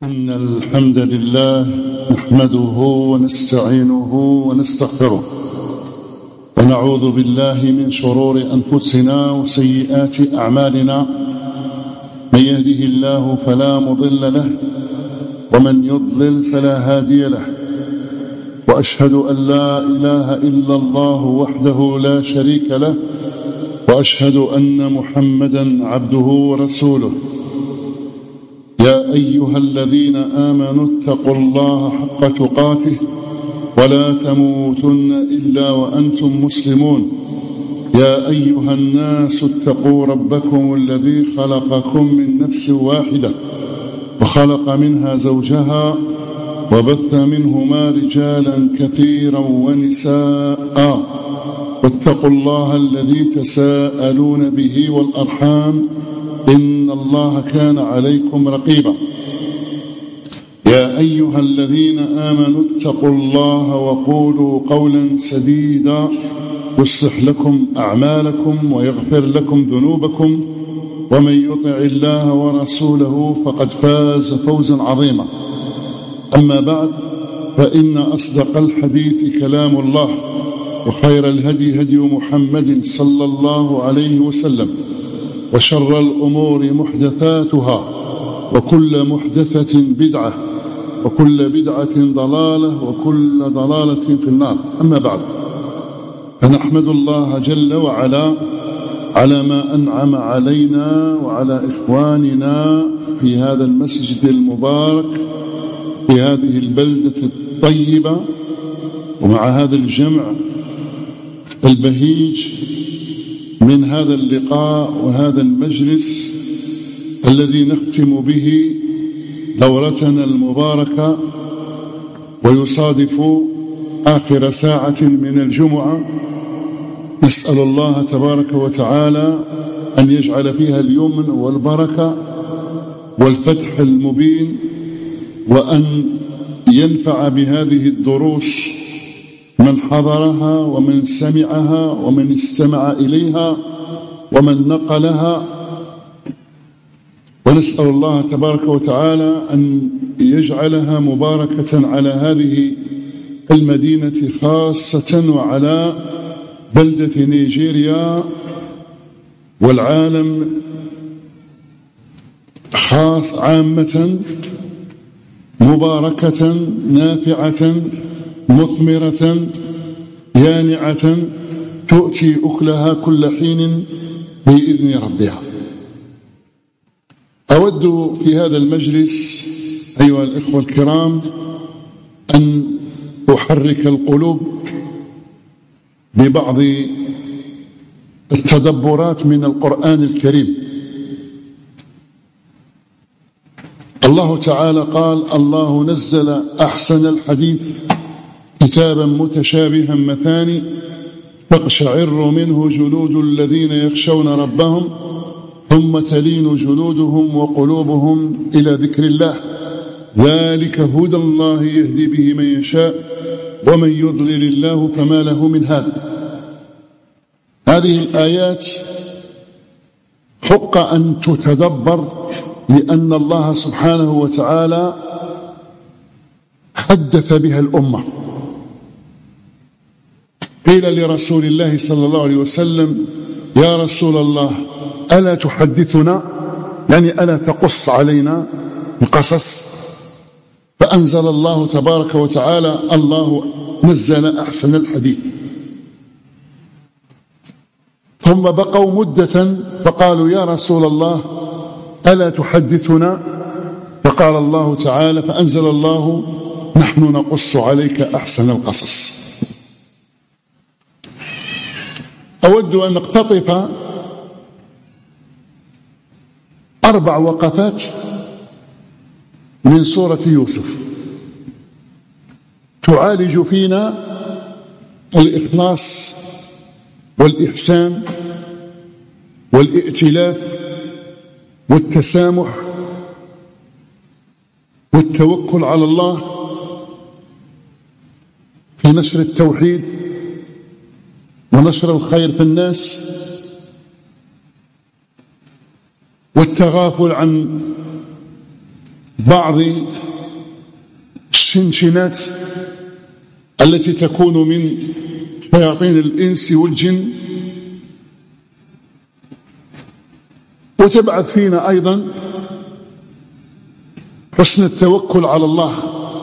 إن الحمد لله نحمده ونستعينه ونستغفره ونعوذ بالله من شرور أنفسنا وسيئات أعمالنا. من يهده الله فلا مضل له ومن يضلل فلا هادي له، وأشهد أن لا إله إلا الله وحده لا شريك له، وأشهد أن محمدا عبده ورسوله. يا أيها الذين آمنوا اتقوا الله حق تقاته ولا تموتن إلا وأنتم مسلمون. يا أيها الناس اتقوا ربكم الذي خلقكم من نفس واحدة وخلق منها زوجها وبث منهما رجالا كثيرا ونساء، واتقوا الله الذي تساءلون به والأرحام إن الله كان عليكم رقيبا. يا أيها الذين آمنوا اتقوا الله وقولوا قولا سديدا يصلح لكم أعمالكم ويغفر لكم ذنوبكم، ومن يطع الله ورسوله فقد فاز فوزا عظيما. أما بعد، فإن أصدق الحديث كلام الله، وخير الهدي هدي محمد صلى الله عليه وسلم، وشر الأمور محدثاتها، وكل محدثة بدعة، وكل بدعة ضلالة، وكل ضلالة في النار. أما بعد، فنحمد الله جل وعلا على ما أنعم علينا وعلى إخواننا في هذا المسجد المبارك في هذه البلدة الطيبة، ومع هذا الجمع البهيج من هذا اللقاء وهذا المجلس الذي نختم به دورتنا المباركة، ويصادف آخر ساعة من الجمعة. نسأل الله تبارك وتعالى أن يجعل فيها اليمن والبركة والفتح المبين، وأن ينفع بهذه الدروس من حضرها ومن سمعها ومن استمع إليها ومن نقلها. ونسأل الله تبارك وتعالى أن يجعلها مباركة على هذه المدينة خاصة، وعلى بلدة نيجيريا والعالم خاص عامة، مباركة نافعة مثمرة يانعة تؤتي أكلها كل حين بإذن ربها. أود في هذا المجلس أيها الإخوة الكرام أن أحرك القلوب ببعض التدبرات من القرآن الكريم. الله تعالى قال: الله نزل أحسن الحديث كتابا متشابها مثاني تقشعر منه جلود الذين يخشون ربهم ثم تلين جلودهم وقلوبهم إلى ذكر الله، ذلك هدى الله يهدي به من يشاء ومن يضلل الله فما له من هاد. هذه الآيات حق أن تتدبر، لأن الله سبحانه وتعالى حدث بها الأمة. قيل لرسول الله صلى الله عليه وسلم: يا رسول الله، ألا تحدثنا؟ يعني ألا تقص علينا القصص؟ فأنزل الله تبارك وتعالى: الله نزل أحسن الحديث. ثم بقوا مدة فقالوا: يا رسول الله، ألا تحدثنا؟ فقال الله تعالى، فأنزل الله: نحن نقص عليك أحسن القصص. أود أن نقتطف 4 وقفات من سورة يوسف تعالج فينا الإخلاص والإحسان والائتلاف والتسامح والتوكل على الله في نشر التوحيد ونشر الخير في الناس، والتغافل عن بعض الشنشنات التي تكون من شياطين الإنس والجن، وتبعث فينا أيضا حسن التوكل على الله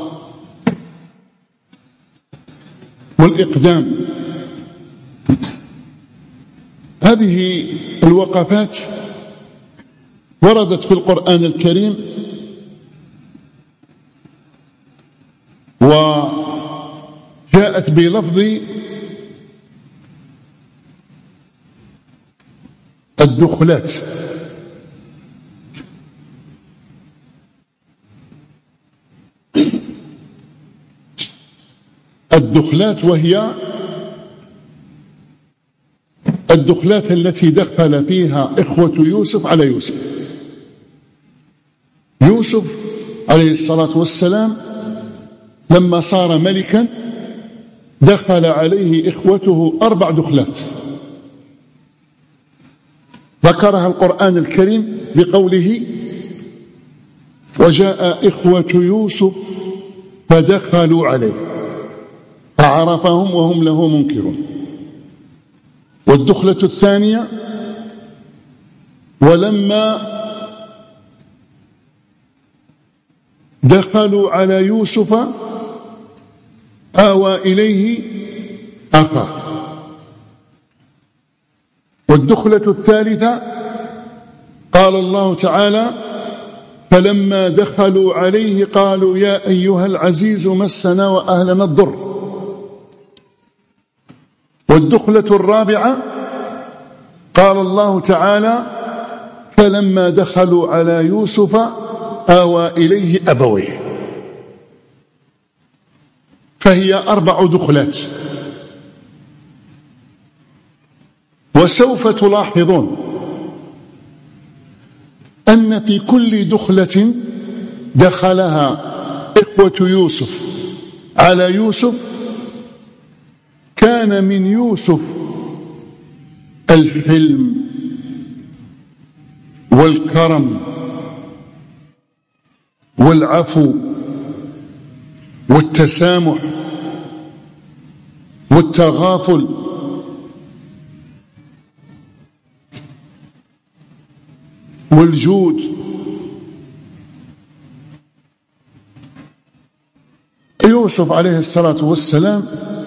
والإقدام. هذه الوقفات وردت في القرآن الكريم، وجاءت بلفظ الدخلات. الدخلات وهي الدخلات التي دخل فيها إخوة يوسف على يوسف. يوسف عليه الصلاة والسلام لما صار ملكا دخل عليه إخوته 4 دخلات، ذكرها القرآن الكريم بقوله: وجاء إخوة يوسف فدخلوا عليه فعرفهم وهم له منكرون. والدخلة الثانية: ولما دخلوا على يوسف آوى إليه أخاه. والدخلة الثالثة: قال الله تعالى: فلما دخلوا عليه قالوا يا أيها العزيز مسنا وأهلنا الضر. والدخلة الرابعة: قال الله تعالى: فلما دخلوا على يوسف آوى إليه أبويه. فهي 4 دخلات. وسوف تلاحظون أن في كل دخلة دخلها إخوة يوسف على يوسف كان من يوسف الحلم والكرم والعفو والتسامح والتغافل والجود. يوسف عليه الصلاة والسلام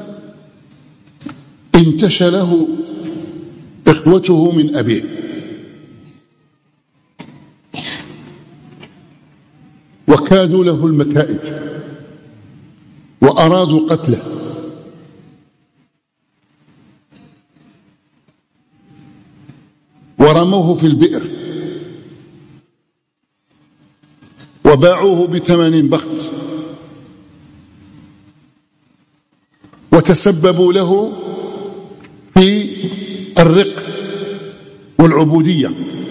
انتشله إخوته من أبيه، وكادوا له المكائد وأرادوا قتله، ورموه في البئر وباعوه ب8 بخت، وتسببوا له في الرق والعبودية.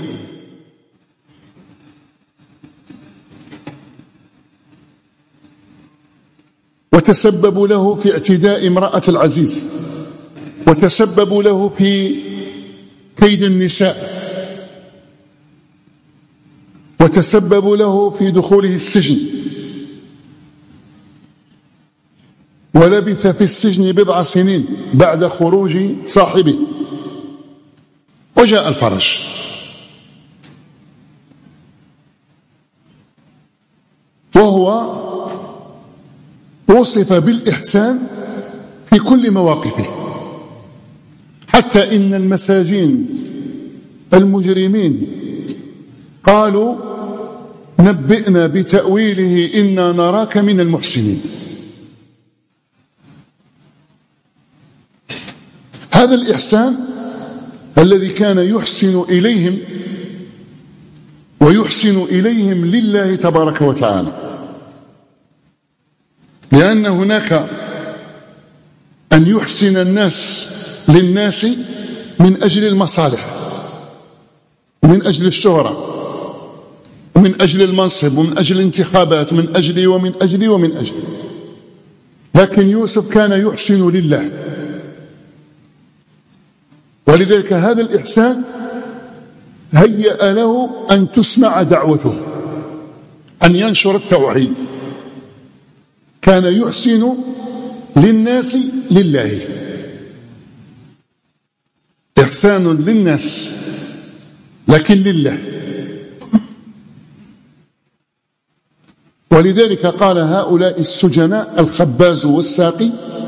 وتسببوا له في اعتداء امرأة العزيز، وتسببوا له في كيد النساء، وتسببوا له في دخوله السجن، ولبث في السجن 7 سنين بعد خروج صاحبه، وجاء الفرج. وهو وصف بالإحسان في كل مواقفه، حتى إن المساجين المجرمين قالوا: نبئنا بتأويله إنا نراك من المحسنين. هذا الإحسان الذي كان يحسن إليهم ويحسن إليهم لله تبارك وتعالى، لأن هناك أن يحسن الناس للناس من أجل المصالح، ومن أجل الشهرة، ومن أجل المنصب، ومن أجل الانتخابات، من أجلي ومن أجلي ومن أجلي. لكن يوسف كان يحسن لله، ولذلك هذا الإحسان هيأ له أن تسمع دعوته، أن ينشر التوحيد، كان يحسن للناس لله، إحسان للناس لكن لله. ولذلك قال هؤلاء السجناء الخباز والساقي،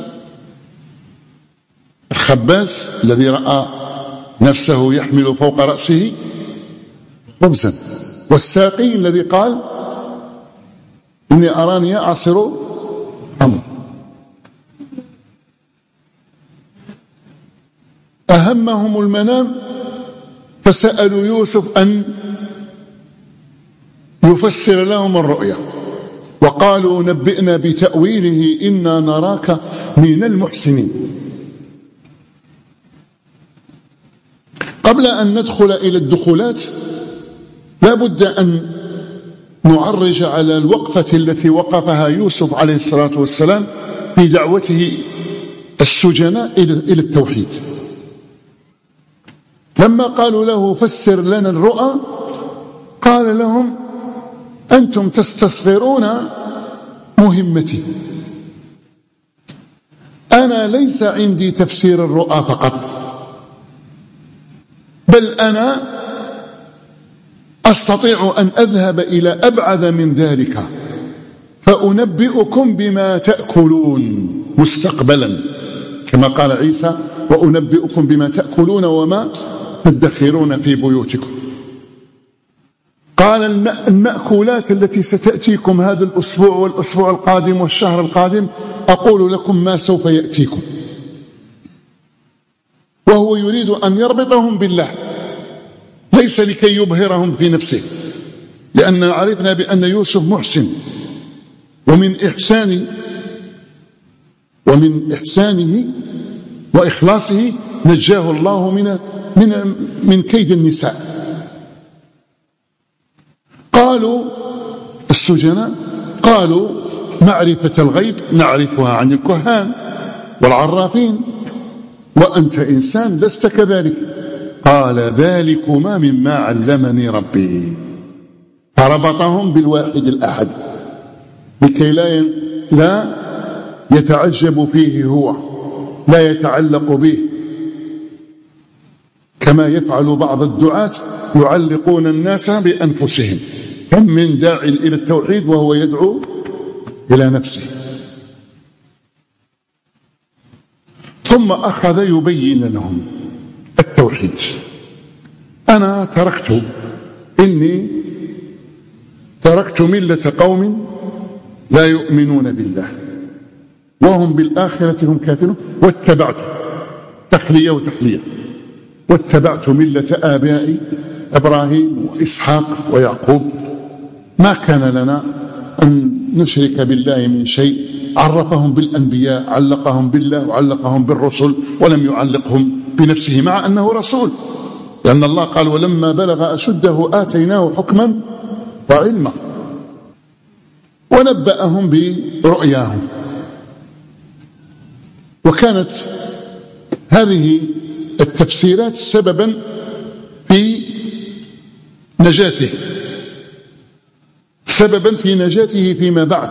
الخباز الذي رأى نفسه يحمل فوق رأسه خبزا، والساقي الذي قال إني أراني أعصر خمرا. أهمهم المنام فسألوا يوسف أن يفسر لهم الرؤيا، وقالوا نبئنا بتأويله إنا نراك من المحسنين. قبل أن ندخل إلى الدخولات لا بد أن نعرج على الوقفة التي وقفها يوسف عليه الصلاة والسلام في دعوته السجناء إلى التوحيد. لما قالوا له فسر لنا الرؤى قال لهم أنتم تستصغرون مهمتي، أنا ليس عندي تفسير الرؤى فقط، بل أنا أستطيع أن أذهب إلى أبعد من ذلك فأنبئكم بما تأكلون مستقبلا، كما قال عيسى وأنبئكم بما تأكلون وما تدخرون في بيوتكم. قال المأكولات التي ستأتيكم هذا الأسبوع والأسبوع القادم والشهر القادم أقول لكم ما سوف يأتيكم. وهو يريد أن يربطهم بالله ليس لكي يبهرهم في نفسه، لأن عرفنا بأن يوسف محسن، ومن إحسانه وإخلاصه نجاه الله من كيد النساء. قالوا السجناء قالوا معرفة الغيب نعرفها عن الكهان والعرافين، وأنت إنسان لست كذلك. قال ذلكما مما علمني ربي، فربطهم بالواحد الأحد لكي لا يتعجب فيه هو، لا يتعلق به كما يفعل بعض الدعاة يعلقون الناس بأنفسهم. كم من داع إلى التوحيد وهو يدعو إلى نفسه. ثم أخذ يبين لهم التوحيد. أنا إني تركت ملة قوم لا يؤمنون بالله وهم بالآخرة هم كافرون، واتبعت تخلية وتحلية، واتبعت ملة آبائي إبراهيم وإسحاق ويعقوب، ما كان لنا أن نشرك بالله من شيء. عرفهم بالأنبياء، علقهم بالله وعلقهم بالرسل، ولم يعلقهم بنفسه مع أنه رسول، لأن الله قال ولما بلغ أشده آتيناه حكما وعلما، ونبأهم برؤياهم. وكانت هذه التفسيرات سببا في نجاته فيما بعد،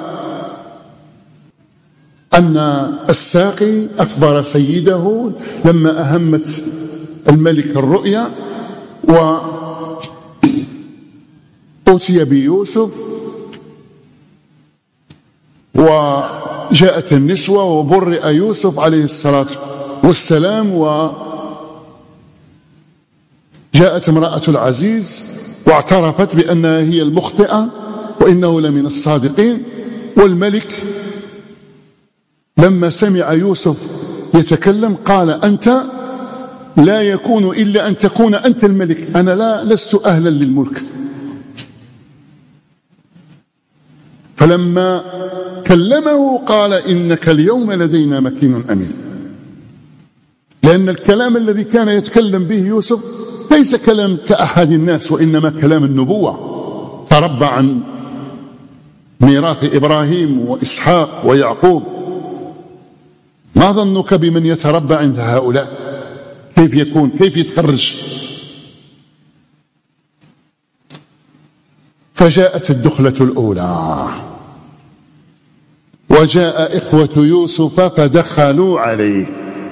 أن الساقي أخبر سيده لما أهمت الملك الرؤيا وأتي بيوسف وجاءت النسوة وبرئ يوسف عليه الصلاة والسلام، وجاءت امرأة العزيز واعترفت بأنها هي المخطئة وإنه لمن الصادقين. والملك لما سمع يوسف يتكلم قال أنت لا يكون إلا أن تكون أنت الملك، أنا لست أهلا للملك. فلما كلمه قال إنك اليوم لدينا مكين أمين، لأن الكلام الذي كان يتكلم به يوسف ليس كلام كأحد الناس، وإنما كلام النبوة، تربى عن ميراث إبراهيم وإسحاق ويعقوب. ما ظنك بمن يتربى عند هؤلاء؟ كيف يكون؟ كيف يتخرج؟ فجاءت الدخلة الأولى، وجاء إخوة يوسف فدخلوا عليه.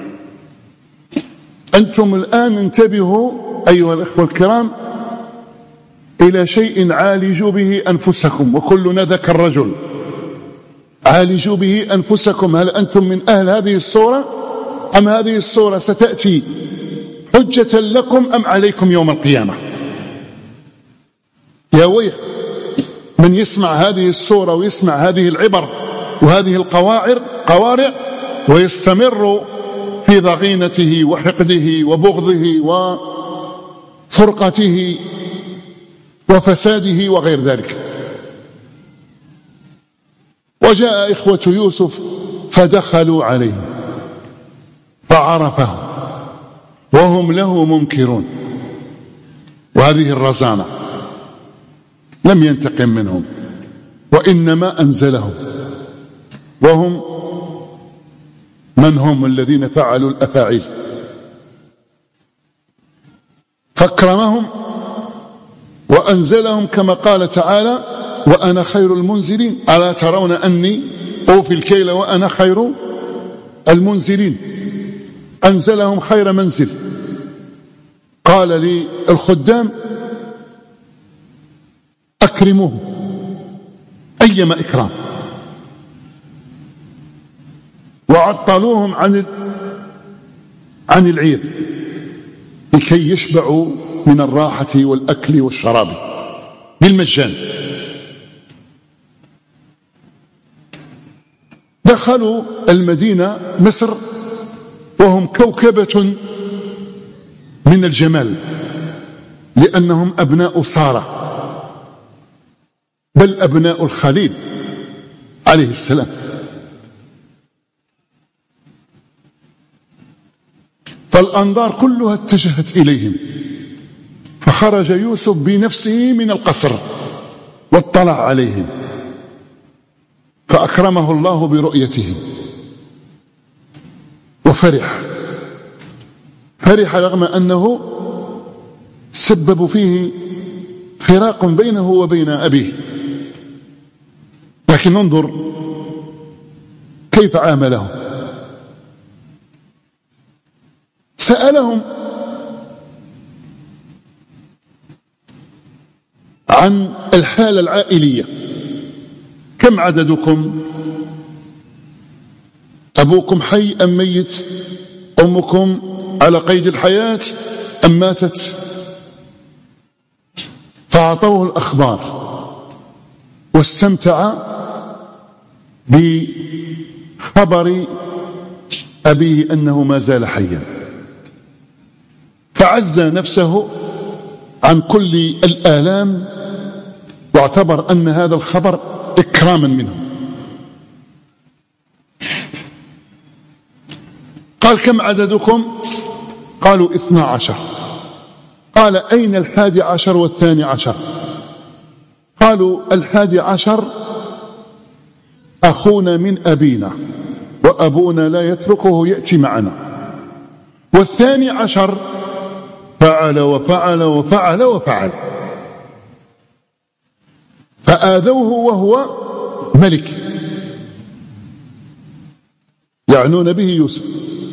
أنتم الآن انتبهوا أيها الإخوة الكرام إلى شيء عالجوا به أنفسكم، وكلنا ذاك الرجل. عالجوا به أنفسكم. هل أنتم من أهل هذه الصورة، أم هذه الصورة ستأتي حجة لكم أم عليكم يوم القيامة؟ يا ويح من يسمع هذه الصورة ويسمع هذه العبر وهذه القوارع ويستمر في ضغينته وحقده وبغضه وفرقته وفساده وغير ذلك. وجاء إخوة يوسف فدخلوا عليه فعرفهم وهم له منكرون. وهذه الرزانة لم ينتقم منهم، وإنما أنزلهم، وهم من هم الذين فعلوا الأفاعيل، فاكرمهم وأنزلهم كما قال تعالى: وأنا خير المنزلين، ألا ترون أني أوفي الكيل وأنا خير المنزلين. أنزلهم خير منزل. قال للخدام: أكرموهم أيما إكرام، وعطلوهم عن العير لكي يشبعوا من الراحة والأكل والشراب بالمجان. دخلوا المدينة مصر وهم كوكبة من الجمال، لأنهم أبناء سارة، بل أبناء الخليل عليه السلام. فالأنظار كلها اتجهت إليهم، فخرج يوسف بنفسه من القصر واطلع عليهم، فأكرمه الله برؤيتهم وفرح رغم أنه سبب فيه فراق بينه وبين أبيه، لكن انظر كيف عاملهم. سألهم عن الحالة العائلية: كم عددكم؟ أبوكم حي أم ميت؟ أمكم على قيد الحياة أم ماتت؟ فأعطوه الأخبار، واستمتع بخبر أبيه أنه ما زال حيا، فعزى نفسه عن كل الآلام، واعتبر أن هذا الخبر إكراما منه. قال: كم عددكم؟ قالوا 12. قال: أين 11 و12؟ قالوا: 11 أخونا من أبينا، وأبونا لا يتركه يأتي معنا، 12 فعل وفعل وفعل وفعل، فآذوه وهو ملك، يعنون به يوسف.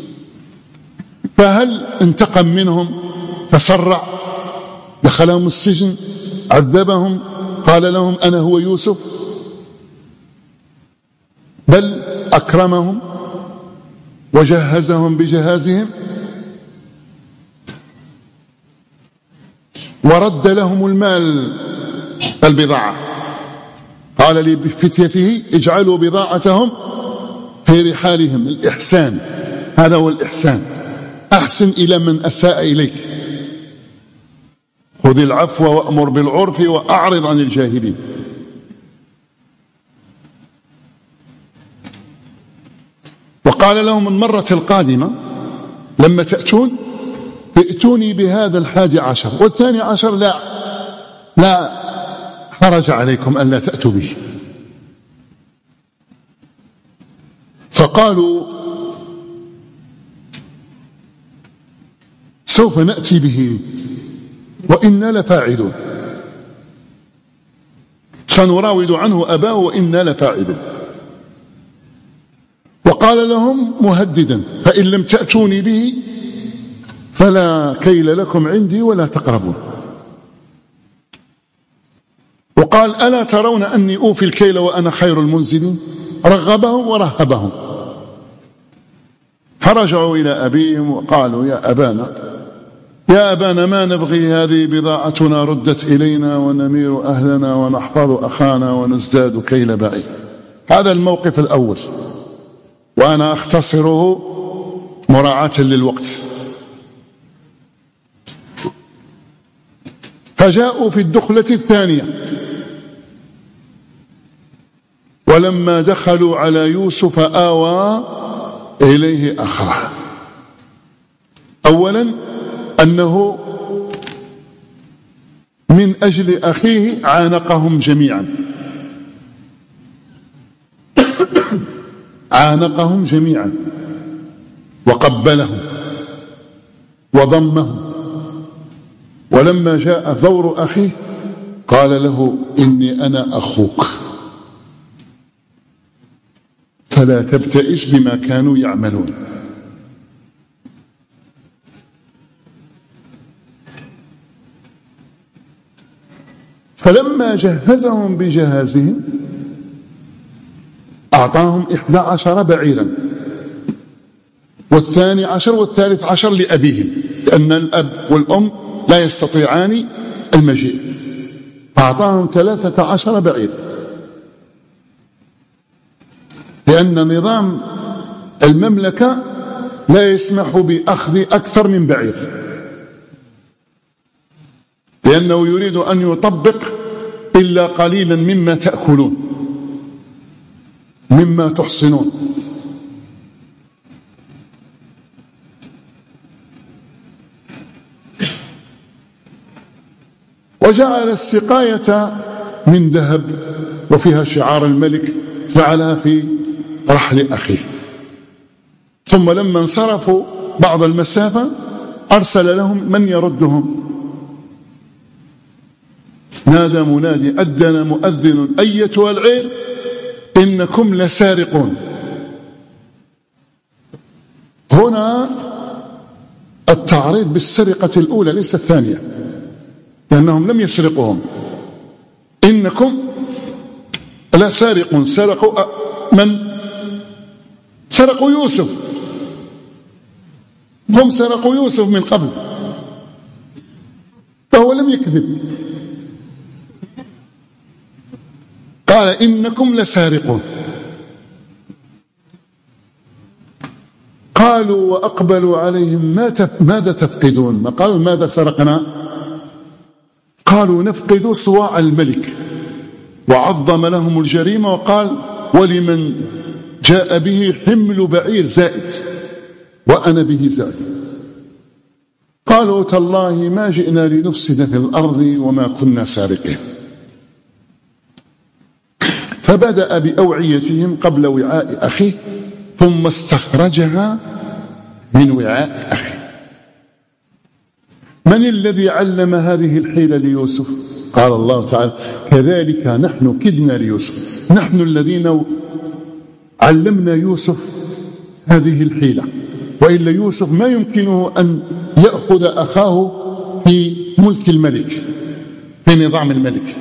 فهل انتقم منهم فسرع، دخلهم السجن، عذبهم، قال لهم أنا هو يوسف؟ بل أكرمهم وجهزهم بجهازهم، ورد لهم المال، البضاعة. قال لفتيته: اجعلوا بضاعتهم في رحالهم. الإحسان، هذا هو الإحسان. أحسن إلى من أساء إليك، خذ العفو وأمر بالعرف وأعرض عن الجاهلين. وقال لهم: المرة القادمة لما تأتون ائتوني بهذا 11 و12 لا حرج عليكم أن لا تأتوا به. فقالوا: سوف نأتي به وإنا لفاعلون. سنراود عنه أباه وإنا لفاعلون. وقال لهم مهددا فإن لم تأتوني به فلا كيل لكم عندي ولا تقربون. وقال ألا ترون أني أوفي الكيل وأنا خير المنزلين. رغبهم ورهبهم. فرجعوا إلى أبيهم وقالوا يا أبانا ما نبغي، هذه بضاعتنا ردت إلينا ونمير أهلنا ونحفظ أخانا ونزداد كيل بعير. هذا الموقف الأول، وأنا أختصره مراعاة للوقت. فجاءوا في الدخلة الثانية، ولما دخلوا على يوسف آوى إليه أخاه. أولا أنه من أجل أخيه عانقهم جميعا، عانقهم جميعا وقبلهم وضمهم. ولما جاء دور أخيه قال له إني أنا أخوك فلا تبتئس بما كانوا يعملون. فلما جهزهم بجهازهم أعطاهم 11 بعيرا، والثاني عشر والثالث عشر لأبيهم، لأن الأب والأم لا يستطيعان المجيء، فأعطاهم 13 بعيرا، لأن نظام المملكة لا يسمح بأخذ أكثر من بعير، لأنه يريد أن يطبق إلا قليلا مما تأكلون مما تحصنون. وجعل السقاية من ذهب وفيها شعار الملك، جعلها في رحل أخيه. ثم لما انصرفوا بعض المسافة أرسل لهم من يردهم. نادى منادي أذن مؤذن أيتها العير إنكم لسارقون. هنا التعريض بالسرقة الأولى ليس الثانية، لأنهم لم يسرقوهم. إنكم لسارقون. سرقوا من؟ سرقوا يوسف. هم سرقوا يوسف من قبل، فهو لم يكذب. قال إنكم لسارقون. قالوا وأقبلوا عليهم ماذا تفقدون؟ ما قالوا ماذا سرقنا، قالوا نفقد صواع الملك، وعظم لهم الجريمة وقال ولمن جاء به حمل بعير زائد وأنا به زائد. قالوا تالله ما جئنا لنفسد في الأرض وما كنا سارقين. فبدأ بأوعيتهم قبل وعاء أخيه، ثم استخرجها من وعاء أخيه. من الذي علم هذه الحيلة ليوسف؟ قال الله تعالى كذلك نحن كدنا ليوسف، نحن الذين علمنا يوسف هذه الحيلة، وإلا يوسف ما يمكنه أن يأخذ أخاه في ملك الملك، في نظام الملك.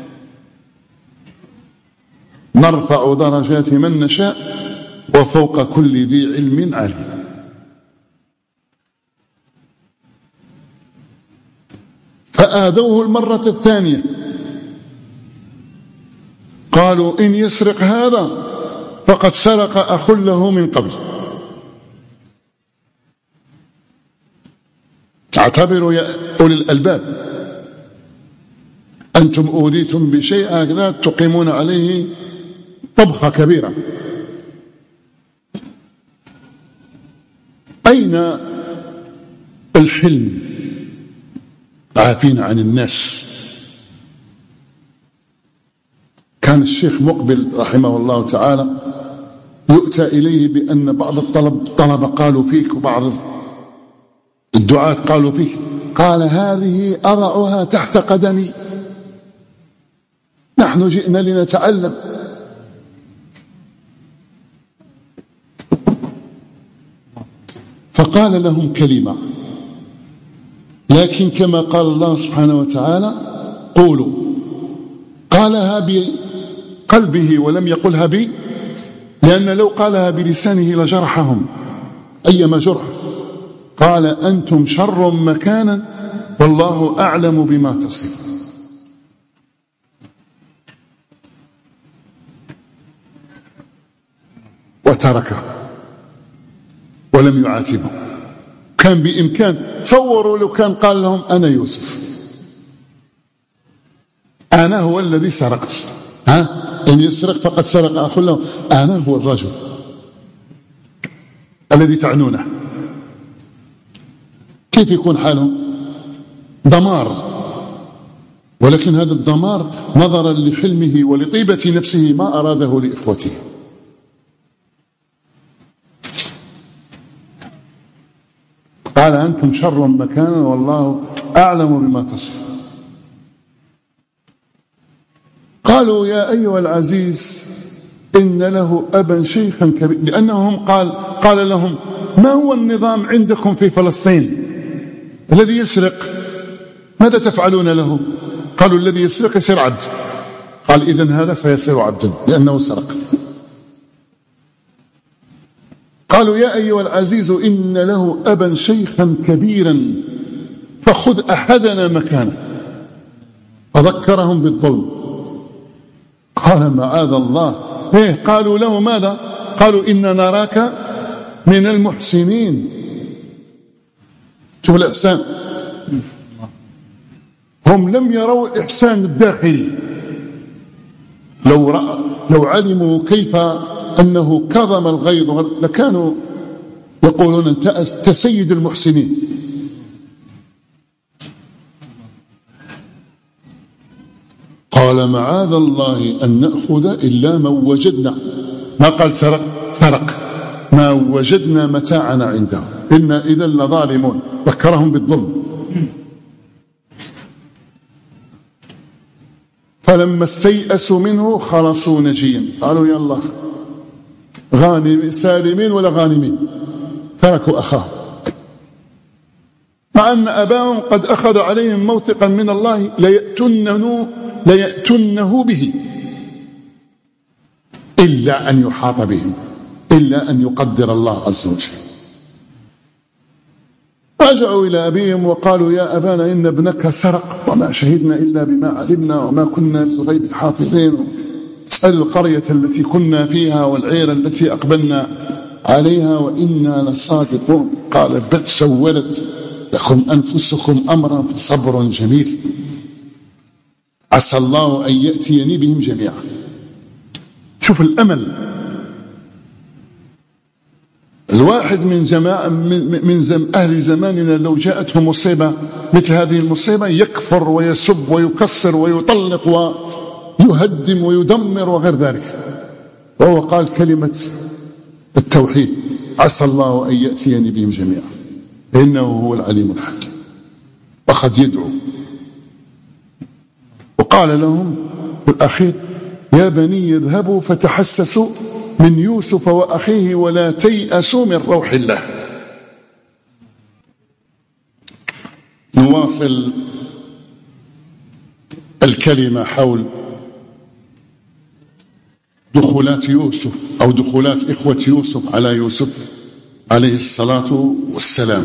نرفع درجات من نشاء وفوق كل ذي علم عليم. فآذوه المرة الثانية، قالوا إن يسرق هذا فقد سرق أخ له من قبل. اعتبروا يا أولي الألباب، أنتم أوذيتم بشيء هكذا تقيمون عليه طبخة كبيرة. أين الحلم؟ عافين عن الناس. كان الشيخ مقبل رحمه الله تعالى يؤتى إليه بأن بعض الطلبة قالوا فيك وبعض الدعاة قالوا فيك، قال هذه أضعها تحت قدمي. نحن نحن جئنا لنتعلم. فقال لهم كلمة، لكن كما قال الله سبحانه وتعالى قولوا، قالها بقلبه ولم يقلها لأن لو قالها بلسانه لجرحهم أيما جرح. قال أنتم شر مكانا والله أعلم بما تصفون. وتركه ولم يعاتبه. كان بإمكان، تصوروا لو كان قال لهم أنا يوسف، أنا هو الذي سرقت، إن يسرق فقد سرق أخ له، أنا هو الرجل الذي تعنونه. كيف يكون حاله؟ دمار. ولكن هذا الدمار نظرا لحلمه ولطيبة نفسه ما أراده لإخوته. قال أنتم شر مكانا والله أعلم بما تصفون. قالوا يا أيها العزيز إن له أبا شيخا كبيرا، لأنهم قال لهم ما هو النظام عندكم في فلسطين؟ الذي يسرق ماذا تفعلون له؟ قالوا الذي يسرق يصير عبد. قال إذن هذا سيصير عبدا لأنه سرق. قالوا يا أيها العزيز إن له أبا شيخا كبيرا فخذ أحدنا مكانه. فذكرهم بالظلم. قال معاذ الله. قالوا له ماذا؟ قالوا إن نراك من المحسنين. شوف الإحسان، هم لم يروا الإحسان الداخلي. لو علموا كيف أنه كظم الغيظ لكانوا يقولون أنت سيد المحسنين. قال معاذ الله أن نأخذ إلا من وجدنا، ما قال سرق، ما وجدنا متاعنا عنده إنا إذا لظالمون. ذكرهم بالظلم. فلما استيأسوا منه خلصوا نجيا. قالوا يلا غانم سالمين ولا غانمين. تركوا أخاه مع أن أباهم قد أخذ عليهم موثقا من الله ليأتنه به إلا أن يحاط بهم، إلا أن يقدر الله عز وجل. رجعوا إلى أبيهم وقالوا يا أبانا إن ابنك سرق وما شهدنا إلا بما علمنا وما كنا للغيب حافظين. اسأل القرية التي كنا فيها والعير التي أقبلنا عليها وإنا لصادقون. قال بل سولت لكم أنفسكم أمرا فصبر جميل عسى الله أن يأتيني بهم جميعا. شوف الأمل. الواحد من جماعة من أهل زماننا لو جاءته مصيبة مثل هذه المصيبة يكفر ويسب ويكسر ويطلق ويهدم ويدمر وغير ذلك، وهو قال كلمة التوحيد عسى الله أن يأتيني بهم جميعا إنه هو العليم الحكيم. وقد يدعو. وقال لهم في الأخير يا بني اذهبوا فتحسسوا من يوسف وأخيه ولا تيأسوا من روح الله. نواصل الكلمة حول دخولات يوسف أو دخولات إخوة يوسف على يوسف عليه الصلاة والسلام.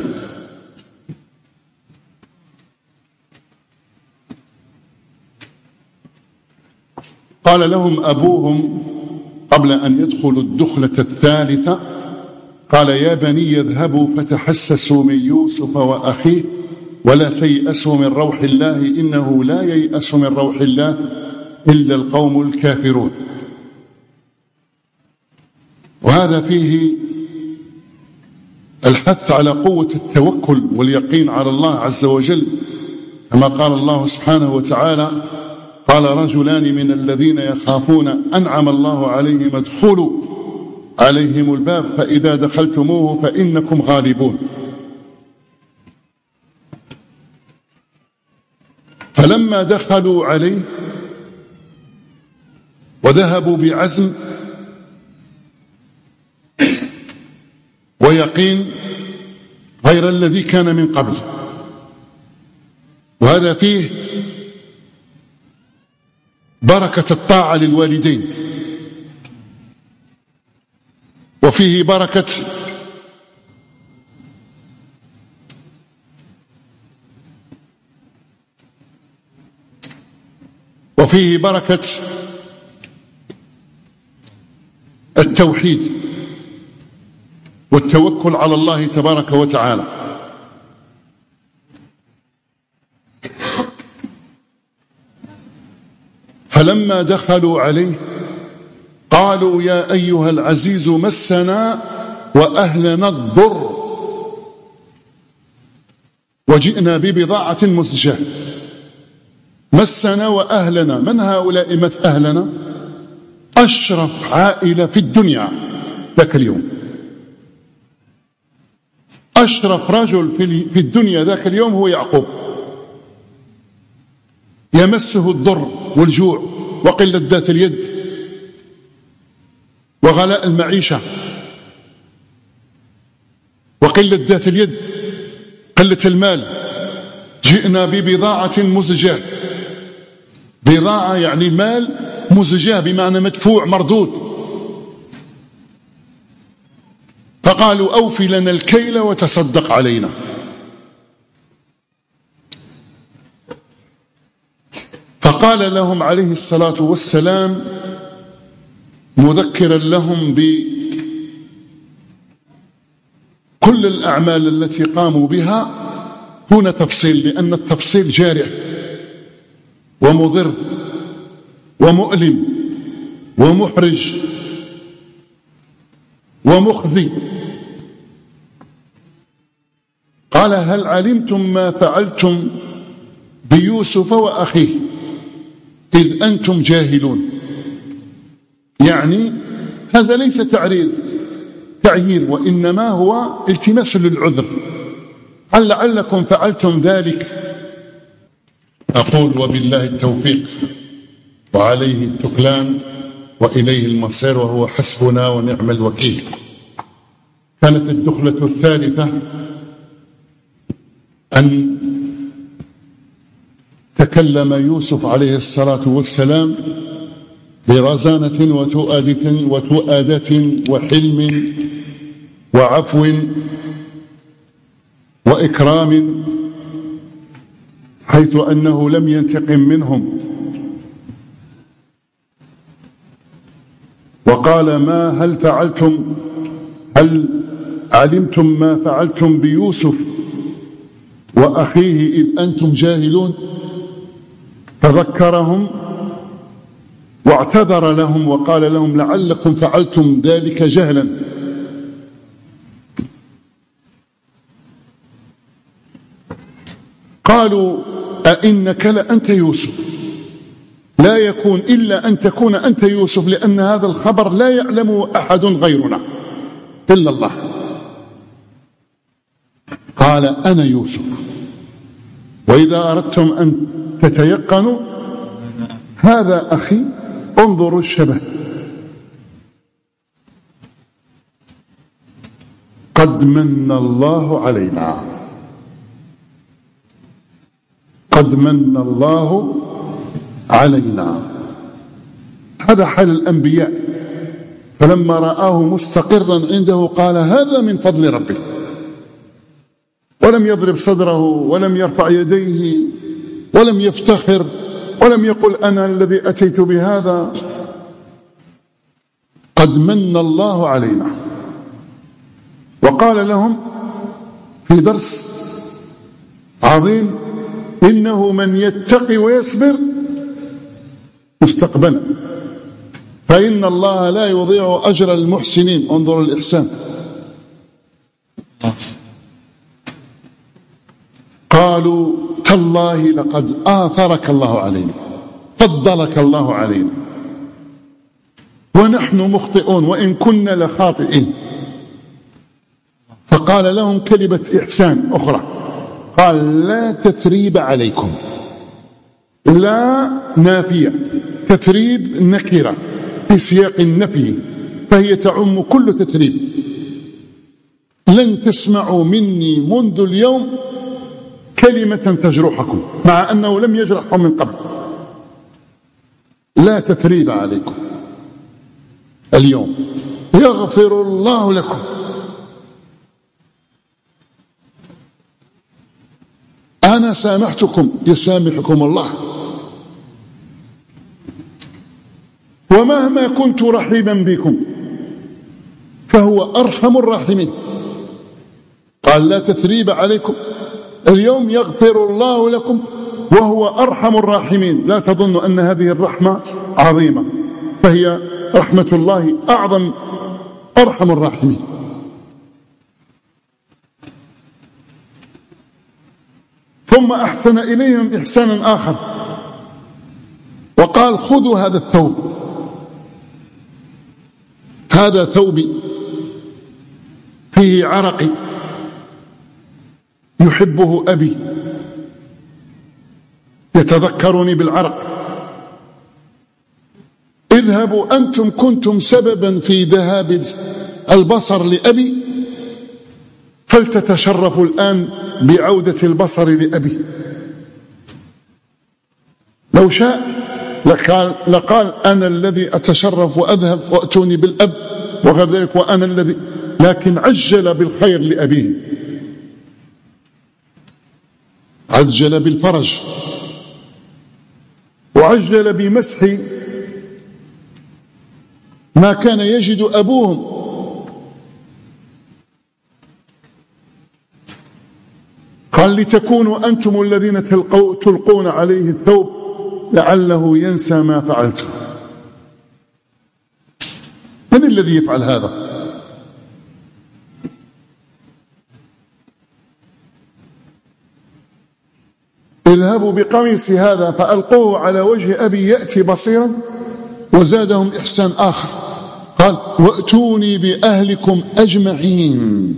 قال لهم أبوهم قبل أن يدخلوا الدخلة الثالثة قال يا بني اذهبوا فتحسسوا من يوسف وأخيه ولا تيأسوا من روح الله إنه لا ييأس من روح الله إلا القوم الكافرون. وهذا فيه الحث على قوة التوكل واليقين على الله عز وجل، كما قال الله سبحانه وتعالى قال رجلان من الذين يخافون أنعم الله عليهم ادخلوا عليهم الباب فإذا دخلتموه فإنكم غالبون. فلما دخلوا عليه وذهبوا بعزم ويقين غير الذي كان من قبل. وهذا فيه بركة الطاعة للوالدين، وفيه بركة التوحيد والتوكل على الله تبارك وتعالى. فلما دخلوا عليه قالوا يا أيها العزيز مسنا وأهلنا الضر وجئنا ببضاعة مزجاة. مسنا وأهلنا، من هؤلاء أهلنا؟ أشرف عائلة في الدنيا ذاك اليوم، أشرف رجل في الدنيا ذاك اليوم هو يعقوب. يمسه الضر والجوع وقلة ذات اليد وغلاء المعيشة وقلة ذات اليد، قلة المال. جئنا ببضاعة مزجاة، بضاعة يعني مال، مزجاة بمعنى مدفوع مردود. فقالوا أوفي لنا الكيل وتصدق علينا. فقال لهم عليه الصلاة والسلام مذكرا لهم بكل الأعمال التي قاموا بها دون تفصيل، لأن التفصيل جارح ومضر ومؤلم ومحرج ومخزي. قال هل علمتم ما فعلتم بيوسف وأخيه إذ أنتم جاهلون؟ يعني هذا ليس تعيير، وإنما هو التماس للعذر. هل لعلكم فعلتم ذلك؟ أقول وبالله التوفيق وعليه التكلان وإليه المصير وهو حسبنا ونعم الوكيل. كانت الدخلة الثالثة أن تكلم يوسف عليه الصلاة والسلام برزانة وتؤادة وحلم وعفو وإكرام، حيث أنه لم ينتقم منهم. وقال هل علمتم ما فعلتم بيوسف وأخيه إذ أنتم جاهلون؟ فذكرهم واعتذر لهم وقال لهم لعلكم فعلتم ذلك جهلا. قالوا أئنك لأنت يوسف؟ لا يكون إلا أن تكون أنت يوسف، لأن هذا الخبر لا يعلمه أحد غيرنا إلا الله. قال أنا يوسف، وإذا أردتم أن تتيقنوا هذا أخي، انظروا الشبه. قد من الله علينا، قد من الله علينا. هذا حال الأنبياء. فلما رآه مستقرا عنده قال هذا من فضل ربي، ولم يضرب صدره ولم يرفع يديه ولم يفتخر ولم يقل أنا الذي أتيت بهذا. قد من الله علينا. وقال لهم في درس عظيم إنه من يتقي ويصبر مستقبلا فإن الله لا يضيع أجر المحسنين. انظروا الإحسان. قالوا تالله لقد آثرك الله علينا، فضلك الله علينا، ونحن مخطئون وإن كنا لخاطئين. فقال لهم كلمة إحسان أخرى، قال لا تثريب عليكم. لا نافية، تثريب نكرة، في سياق النفي، فهي تعم كل تتريب. لن تسمعوا مني منذ اليوم كلمة تجرحكم، مع أنه لم يجرحهم من قبل. لا تتريب عليكم اليوم، يغفر الله لكم. أنا سامحتكم يسامحكم الله. ومهما كنت رحيما بكم فهو أرحم الراحمين. قال لا تثريب عليكم اليوم يغفر الله لكم وهو أرحم الراحمين. لا تظن أن هذه الرحمة عظيمة، فهي رحمة الله أعظم، أرحم الراحمين. ثم أحسن إليهم إحسانا آخر وقال خذوا هذا الثوب، هذا ثوبي فيه عرقي يحبه أبي، يتذكرني بالعرق. اذهبوا أنتم كنتم سببا في ذهاب البصر لأبي، فلتتشرفوا الآن بعودة البصر لأبي. لو شاء لقال أنا الذي أتشرف وأذهب وأتوني بالأب وغير ذلك، وأنا الذي، لكن عجل بالخير لأبيه، عجل بالفرج، وعجل بمسح ما كان يجد أبوهم. قال لتكونوا أنتم الذين تلقون عليه الثوب لعله ينسى ما فعلتم. من الذي يفعل هذا؟ اذهبوا بقميص هذا فألقوه على وجه أبي يأتي بصيرا. وزادهم إحسان آخر قال وأتوني بأهلكم أجمعين،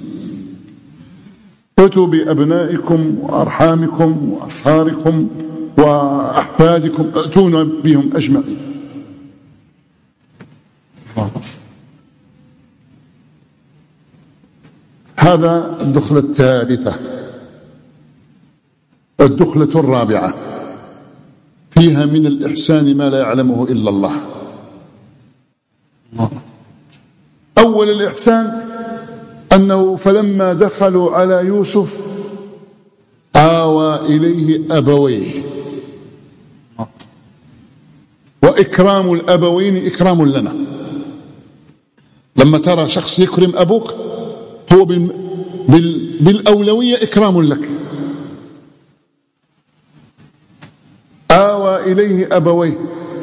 أتوا بأبنائكم وأرحامكم وأصهاركم وأحفادكم، أتونا بهم أجمعين. هذا الدخلة الثالثة. الدخلة الرابعة فيها من الإحسان ما لا يعلمه إلا الله. أول الإحسان أنه فلما دخلوا على يوسف آوى إليه أبويه. وإكرام الأبوين إكرام لنا. لما ترى شخص يكرم أبوك هو بالأولوية إكرام لك. آوى إليه أبويه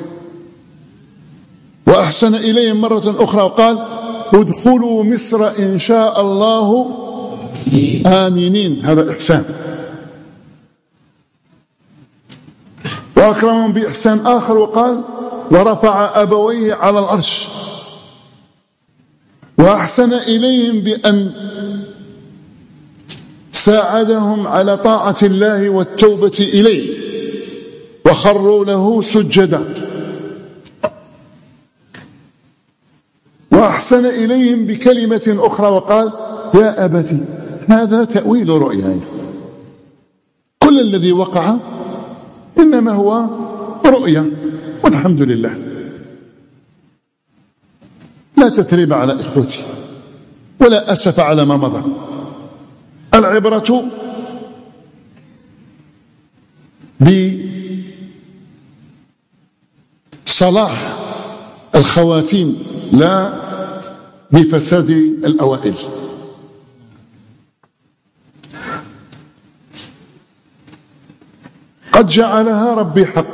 وأحسن إليهم مرة أخرى وقال ادخلوا مصر إن شاء الله آمنين. هذا إحسان. وأكرمهم بإحسان آخر وقال ورفع أبويه على العرش. وأحسن إليهم بأن ساعدهم على طاعة الله والتوبة إليه وخروا له سجدا. وأحسن إليهم بكلمة أخرى وقال يا أبتي هذا تأويل رؤياي. كل الذي وقع إنما هو رؤيا والحمد لله. لا تتريب على إخوتي ولا أسف على ما مضى. العبرة بصلاح الخواتيم لا بفساد الأوائل. قد جعلها ربي حق.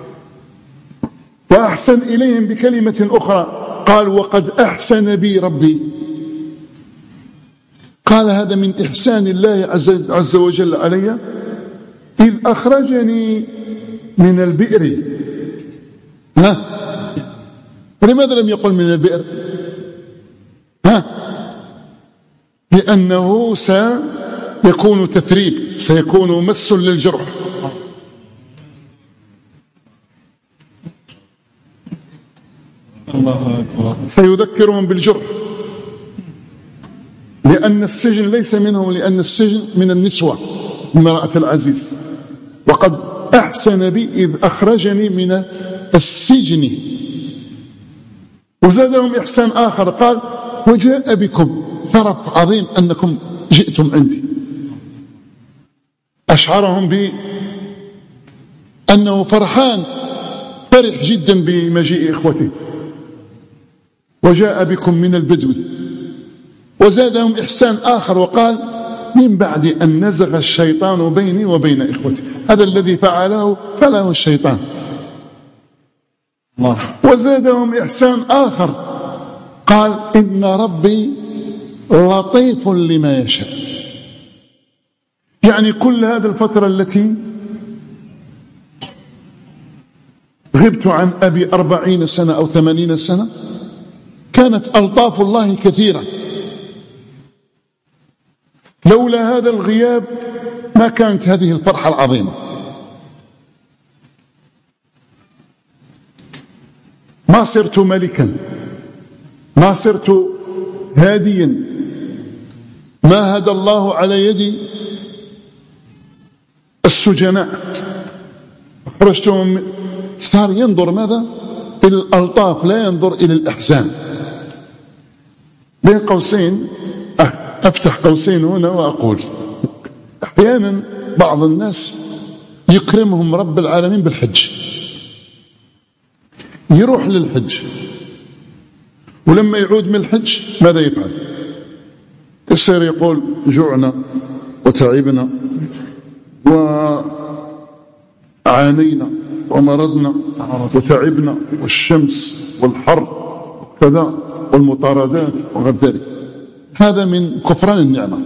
وأحسن إليهم بكلمة أخرى قال وقد أحسن بي ربي. قال هذا من إحسان الله عز وجل علي إذ أخرجني من البئر. لماذا لم يقل من البئر؟ لأنه سيكون تثريب، سيكون مس للجرح. الله أكبر. سيذكرهم بالجرح، لأن السجن ليس منهم، لأن السجن من النسوة امرأة العزيز. وقد أحسن بي إذ أخرجني من السجن. وزادهم إحسان آخر، قال وجاء بكم، شرف عظيم أنكم جئتم عندي. أشعرهم بأنه فرح جدا بمجيء إخوته. وجاء بكم من البدو. وزادهم إحسان آخر وقال من بعد أن نزغ الشيطان بيني وبين إخوتي. هذا الذي فعله الشيطان. الله. وزادهم إحسان آخر قال إن ربي لطيف لما يشاء. يعني كل هذه الفترة التي غبت عن أبي 40 سنة أو 80 سنة كانت ألطاف الله كثيرة. لولا هذا الغياب ما كانت هذه الفرحة العظيمة. ما صرت ملكا، ما صرت هاديا، ما هدى الله على يدي السجناء. خرجتهم، صار ينظر ماذا؟ إلى الألطاف، لا ينظر إلى الأحزان. بين قوسين أفتح قوسين هنا وأقول أحيانا بعض الناس يكرمهم رب العالمين بالحج، يروح للحج، ولما يعود من الحج ماذا يفعل؟ يصير يقول جوعنا وتعبنا وعانينا ومرضنا وتعبنا والشمس والحر وكذا والمطاردات وغير ذلك. هذا من كفران النعمة.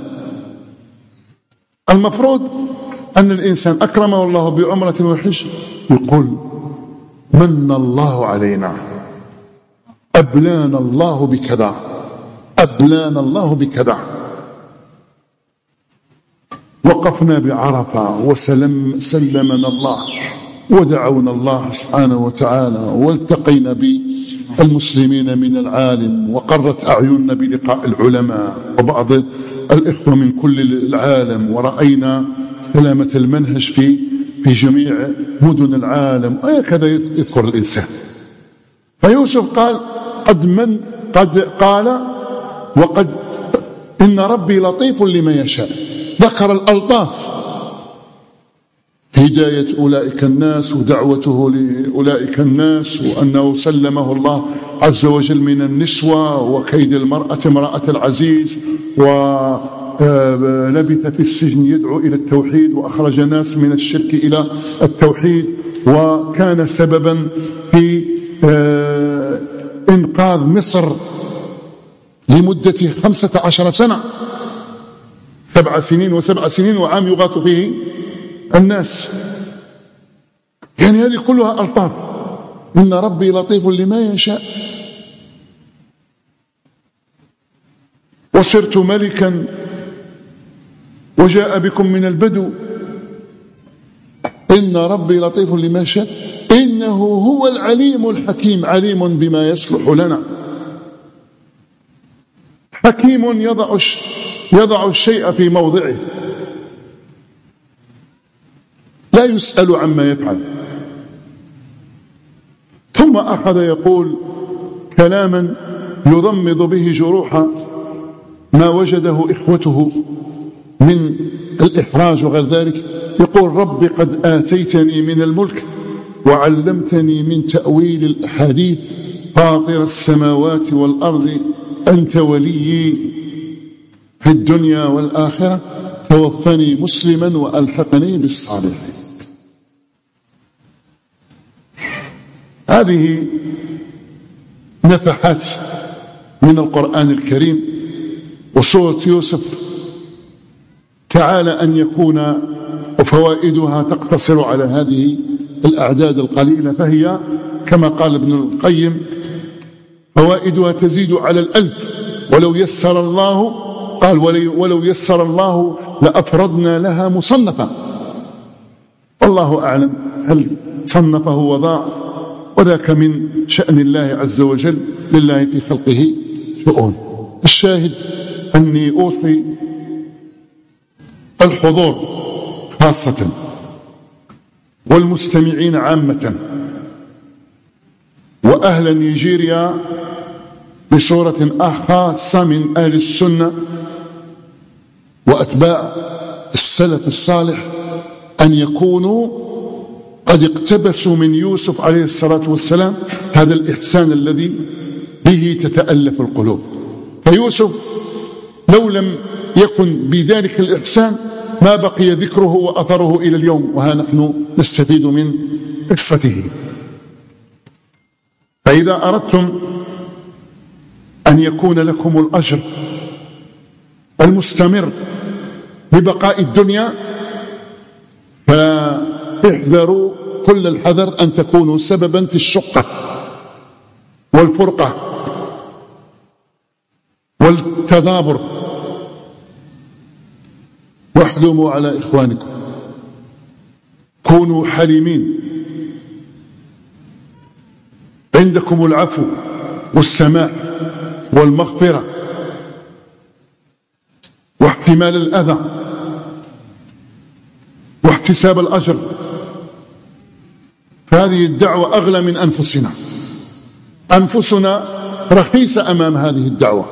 المفروض أن الإنسان أكرمه الله بعمرة وحج يقول من الله علينا، أبلانا الله بكذا، أبلانا الله بكذا. وقفنا بعرفة وسلمنا الله ودعونا الله سبحانه وتعالى، والتقينا بالمسلمين من العالم، وقرت أعيننا بلقاء العلماء وبعض الإخوة من كل العالم، ورأينا سلامة المنهج في جميع مدن العالم. وهكذا يذكر الإنسان. فيوسف قال قد قال وقد إن ربي لطيف لما يشاء. ذكر الألطاف، هداية أولئك الناس ودعوته لأولئك الناس، وأنه سلمه الله عز وجل من النسوة وكيد المرأة امرأة العزيز، ولبث في السجن يدعو إلى التوحيد وأخرج ناس من الشرك إلى التوحيد، وكان سببا في إنقاذ مصر لمدة 15 سنة، 7 سنين و7 سنين وعام يغاث فيه الناس. يعني هذه كلها ألطاف. إن ربي لطيف لما يشاء. وصرت ملكا وجاء بكم من البدو. إن ربي لطيف لما يشاء إنه هو العليم الحكيم، عليم بما يصلح لنا، حكيم يضع الشيء في موضعه، لا يسأل عما يفعل. ثم أخذ يقول كلاما يضمد به جروح ما وجده إخوته من الإحراج وغير ذلك. يقول رب قد آتيتني من الملك وعلمتني من تأويل الأحاديث، فاطر السماوات والأرض أنت ولي في الدنيا والآخرة، توفني مسلما وألحقني بالصالحين. هذه نفحات من القرآن الكريم وسورة يوسف تعالى أن يكون وفوائدها تقتصر على هذه الأعداد القليلة، فهي كما قال ابن القيم فوائدها تزيد على 1000 ولو يسر الله، قال ولو يسر الله لأفردنا لها مصنفة. والله أعلم هل صنفه وضاع وذاك من شأن الله عز وجل، لله في خلقه شؤون. الشاهد أني أوصي الحضور خاصة والمستمعين عامة وأهل نيجيريا بصورة خاصة من أهل السنة وأتباع السلف الصالح أن يكونوا قد اقتبسوا من يوسف عليه الصلاة والسلام هذا الإحسان الذي به تتألف القلوب. فيوسف لو لم يكن بذلك الإحسان ما بقي ذكره وأثره إلى اليوم، وها نحن نستفيد من قصته. فإذا أردتم أن يكون لكم الأجر المستمر ببقاء الدنيا فاحذروا كل الحذر أن تكونوا سببا في الشقة والفرقة والتدابر، واحلموا على إخوانكم، كونوا حليمين، عندكم العفو والسماح والمغفرة واحتمال الأذى واحتساب الأجر. فهذه الدعوة أغلى من أنفسنا، أنفسنا رخيصة أمام هذه الدعوة.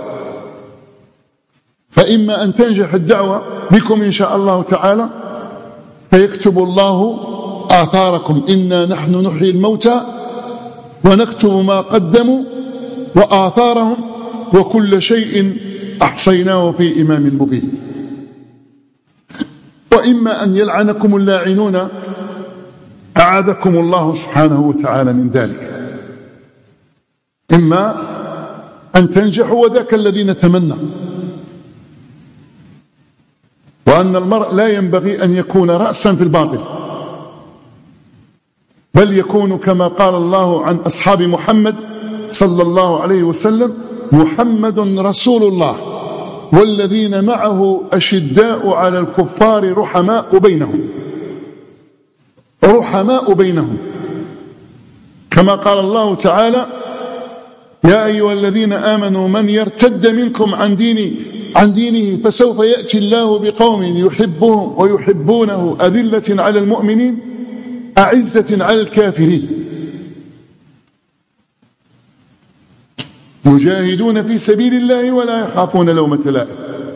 فإما أن تنجح الدعوة بكم إن شاء الله تعالى فيكتب الله آثاركم، إنا نحن نحيي الموتى ونكتب ما قدموا وآثارهم وكل شيء أحصيناه في إمام مبين. وإما أن يلعنكم اللاعنون أعاذكم الله سبحانه وتعالى من ذلك. إما أن تنجحوا وذاك الذي نتمنى، وأن المرء لا ينبغي أن يكون رأسا في الباطل، بل يكون كما قال الله عن أصحاب محمد صلى الله عليه وسلم: محمد رسول الله والذين معه أشداء على الكفار رحماء بينهم، رحماء بينهم، كما قال الله تعالى: يا أيها الذين آمنوا من يرتد منكم عن دينه فسوف يأتي الله بقوم يحبهم ويحبونه أذلة على المؤمنين أعزة على الكافرين يجاهدون في سبيل الله ولا يخافون لومة لائم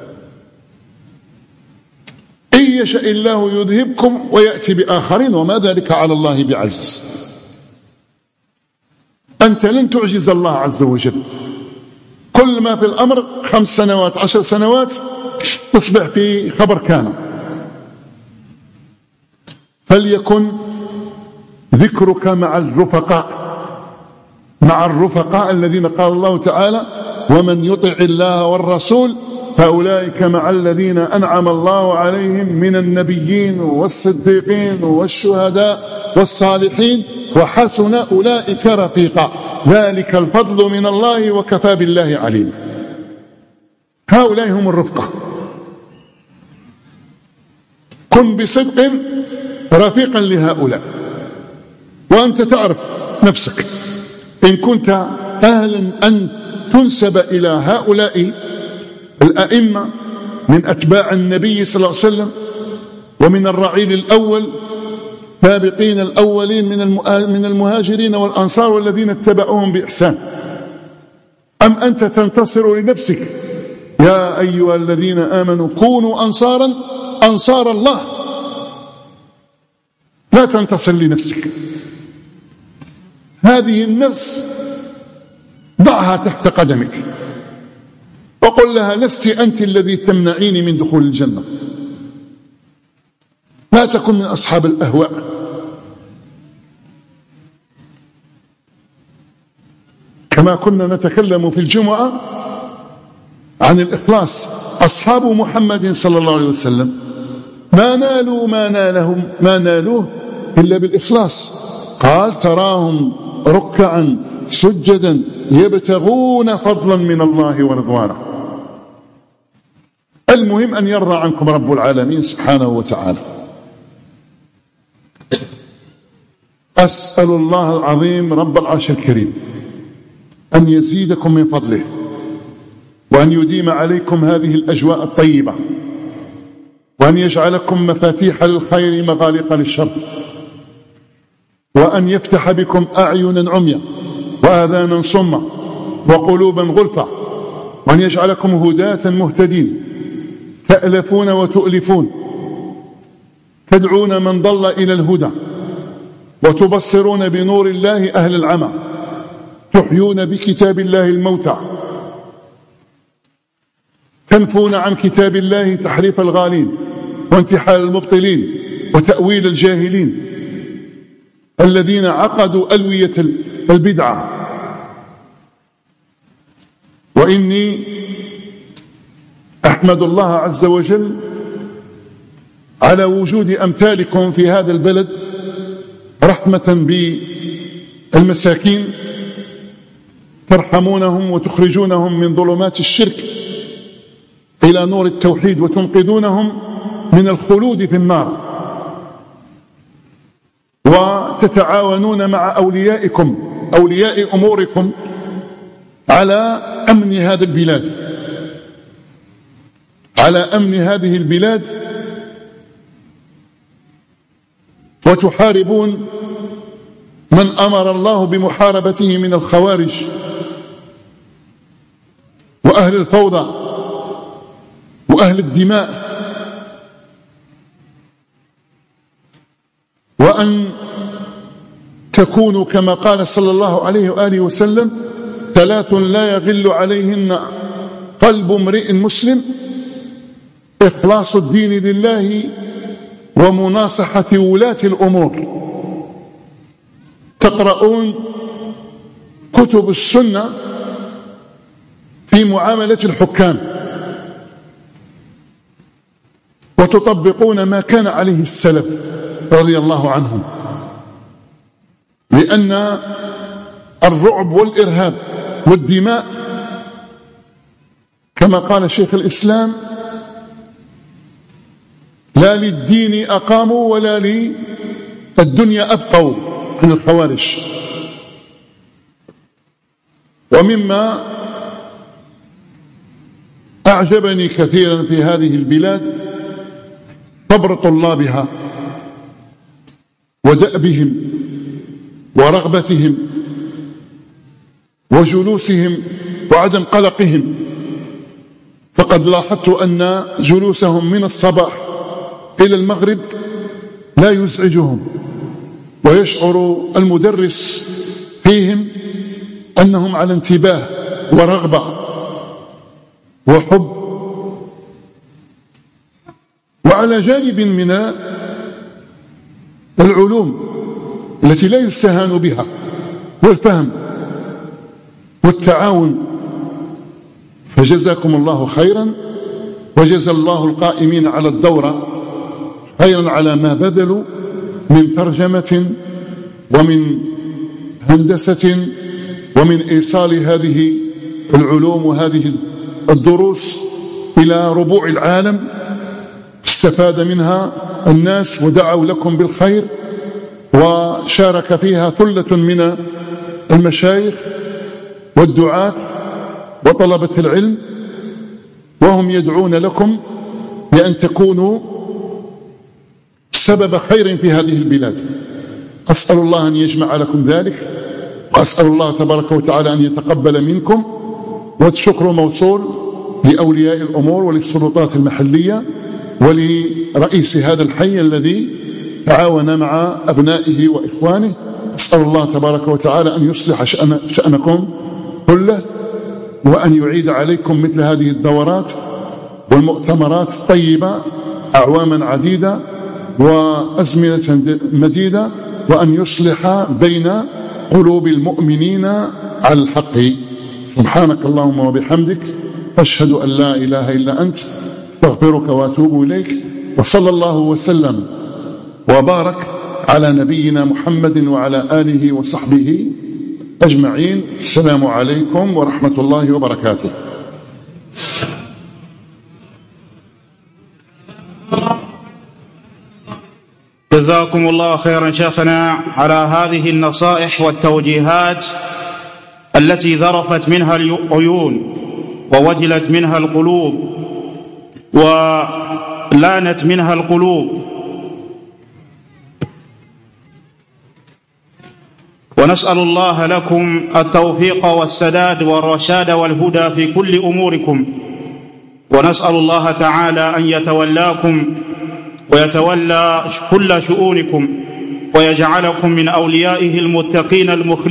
إن يشاء الله يذهبكم ويأتي بآخرين وما ذلك على الله بعزيز. أنت لن تعجز الله عز وجل، كل ما في الأمر 5 سنوات 10 سنوات تصبح في خبر كان. فليكن ذكرك مع الرفقاء الذين قال الله تعالى: ومن يطع الله والرسول فأولئك مع الذين أنعم الله عليهم من النبيين والصديقين والشهداء والصالحين وحسن أولئك رفيقا ذلك الفضل من الله وكفى بالله عليما. هؤلاء هم الرفقة. كن بصدق رفيقا لهؤلاء، وأنت تعرف نفسك إن كنت أهلا أن تنسب إلى هؤلاء الأئمة من أتباع النبي صلى الله عليه وسلم ومن الرعيل الأول سابقين الأولين من المهاجرين والأنصار والذين اتبعوهم بإحسان، أم أنت تنتصر لنفسك؟ يا أيها الذين آمنوا كونوا أنصار الله، لا تنتصر لنفسك. هذه النفس ضعها تحت قدمك وقل لها: لست أنت الذي تمنعيني من دخول الجنة. لا تكن من أصحاب الأهواء. كما كنا نتكلم في الجمعة عن الإخلاص، أصحاب محمد صلى الله عليه وسلم ما نالوه إلا بالإخلاص. قال: تراهم ركعا سجدا يبتغون فضلا من الله ورضوانه. المهم أن يرضى عنكم رب العالمين سبحانه وتعالى. أسأل الله العظيم رب العرش الكريم أن يزيدكم من فضله، وأن يديم عليكم هذه الأجواء الطيبة، وأن يجعلكم مفاتيح للخير مغاليق للشر، وأن يفتح بكم أعينا عميا وآذانا صما وقلوبا غلفا، وأن يجعلكم هداة مهتدين تألفون وتؤلفون، تدعون من ضل إلى الهدى، وتبصرون بنور الله أهل العمى، تحيون بكتاب الله الموتى، تنفون عن كتاب الله تحريف الغالين وانتحال المبطلين وتأويل الجاهلين الذين عقدوا ألوية البدعة. وإني أحمد الله عز وجل على وجود أمثالكم في هذا البلد رحمة بالمساكين، ترحمونهم وتخرجونهم من ظلمات الشرك إلى نور التوحيد، وتنقذونهم من الخلود في النار، وتتعاونون مع أوليائكم أولياء أموركم على أمن هذا البلاد، على أمن هذه البلاد، وتحاربون من أمر الله بمحاربته من الخوارج وأهل الفوضى وأهل الدماء، وأن تكونوا كما قال صلى الله عليه وآله وسلم: 3 لا يغل عليهن قلب امرئ مسلم: إخلاص الدين لله، ومناصحة ولاة الأمور. تقرؤون كتب السنة في معاملة الحكام، وتطبقون ما كان عليه السلف رضي الله عنهم، لأن الرعب والإرهاب والدماء كما قال شيخ الإسلام: لا للدين أقاموا ولا للدنيا أبقوا عن الخوارج. ومما أعجبني كثيرا في هذه البلاد صبر طلابها ودأبهم ورغبتهم وجلوسهم وعدم قلقهم. فقد لاحظت أن جلوسهم من الصباح إلى المغرب لا يزعجهم، ويشعر المدرس فيهم أنهم على انتباه ورغبة وحب. وعلى جانب من العلوم التي لا يستهان بها والفهم والتعاون، فجزاكم الله خيرا، وجزى الله القائمين على الدورة خيرا على ما بذلوا من ترجمة ومن هندسة ومن إيصال هذه العلوم وهذه الدروس إلى ربوع العالم. استفاد منها الناس ودعوا لكم بالخير، وشارك فيها ثلة من المشايخ والدعاة وطلبة العلم، وهم يدعون لكم بأن تكونوا سبب خير في هذه البلاد. أسأل الله أن يجمع لكم ذلك، وأسأل الله تبارك وتعالى أن يتقبل منكم. والشكر موصول لأولياء الأمور وللسلطات المحلية ولرئيس هذا الحي الذي تعاون مع أبنائه وإخوانه. أسأل الله تبارك وتعالى أن يصلح شأنكم كله، وأن يعيد عليكم مثل هذه الدورات والمؤتمرات الطيبة أعواما عديدة وأزمنة مديدة، وأن يصلح بين قلوب المؤمنين على الحق. سبحانك اللهم وبحمدك، أشهد أن لا إله إلا أنت، استغفرك وأتوب إليك. وصلى الله وسلم وبارك على نبينا محمد وعلى آله وصحبه أجمعين. السلام عليكم ورحمة الله وبركاته. جزاكم الله خيرا شيخنا على هذه النصائح والتوجيهات التي ذرفت منها العيون ووجلت منها القلوب ولانت منها القلوب. ونسأل الله لكم التوفيق والسداد والرشاد والهدى في كل أموركم، ونسأل الله تعالى أن يتولاكم ويتولى كل شؤونكم ويجعلكم من أوليائه المتقين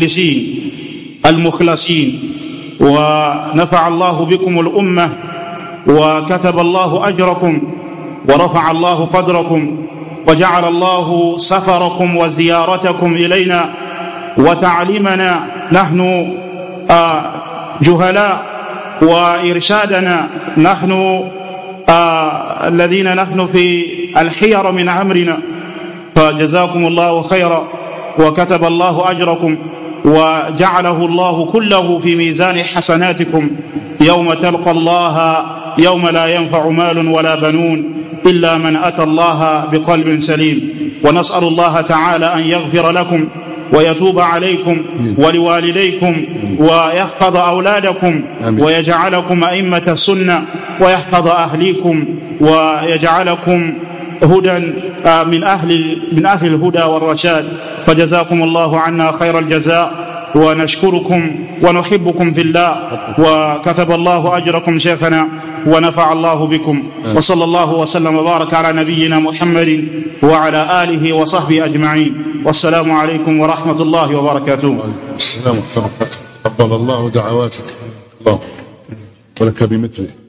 المخلصين. ونفع الله بكم الأمة وكتب الله أجركم ورفع الله قدركم وجعل الله سفركم وزيارتكم إلينا وتعليمنا نحن جهلاء وإرشادنا نحن الذين نحن في الحير من أمرنا، فجزاكم الله خيرا وكتب الله أجركم وجعله الله كله في ميزان حسناتكم يوم تلقى الله يوم لا ينفع مال ولا بنون إلا من أتى الله بقلب سليم. ونسأل الله تعالى أن يغفر لكم ويتوب عليكم ولوالديكم ويحفظ أولادكم ويجعلكم أئمة السنة ويحفظ أهليكم ويجعلكم هدى من أهل الهدى والرشاد. فجزاكم الله عنا خير الجزاء ونشكركم ونحبكم في الله وكتب الله أجركم شيخنا ونفع الله بكم. وصلى الله وسلم وبارك على نبينا محمد وعلى آله وصحبه أجمعين. والسلام عليكم ورحمة الله وبركاته. السلام عليكم. تقبل الله دعواتك الله ولك بمثله.